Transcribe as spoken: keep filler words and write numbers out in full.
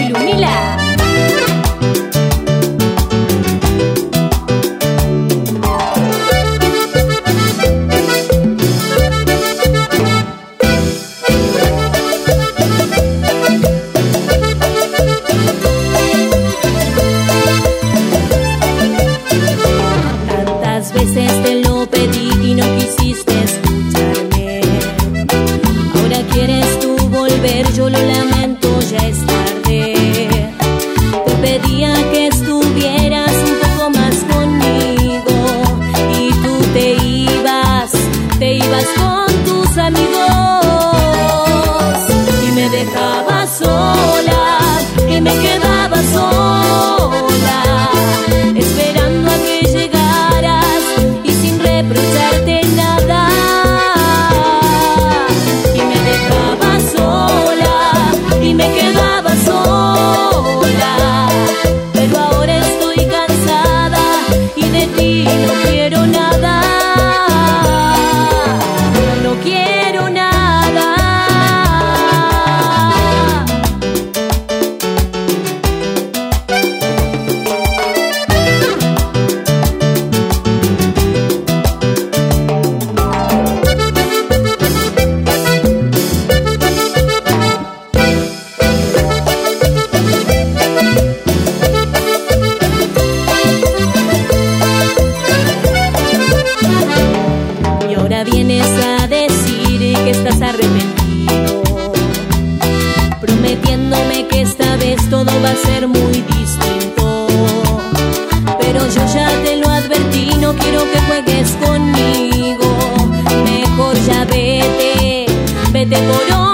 Lunila. Tantas veces te lo pedí y no quisiste escucharme. Ahora quieres tú volver, yo lo lamento, ya es tarde. Te pedía que estuvieras un poco más conmigo y tú te ibas, te ibas con tus amigos y me dejabas sola y me quedaba sola, esperando a que llegaras y sin reprocharte nada. Y me dejaba sola y me quedaba sola, pero ahora estoy cansada y de ti no quiero nada, no quiero nada. Y ahora vienes a decir que estás arrepentido, prometiéndome que esta vez todo va a ser muy distinto. Pero yo ya te lo advertí, no quiero que juegues conmigo. Mejor ya vete, vete por hoy.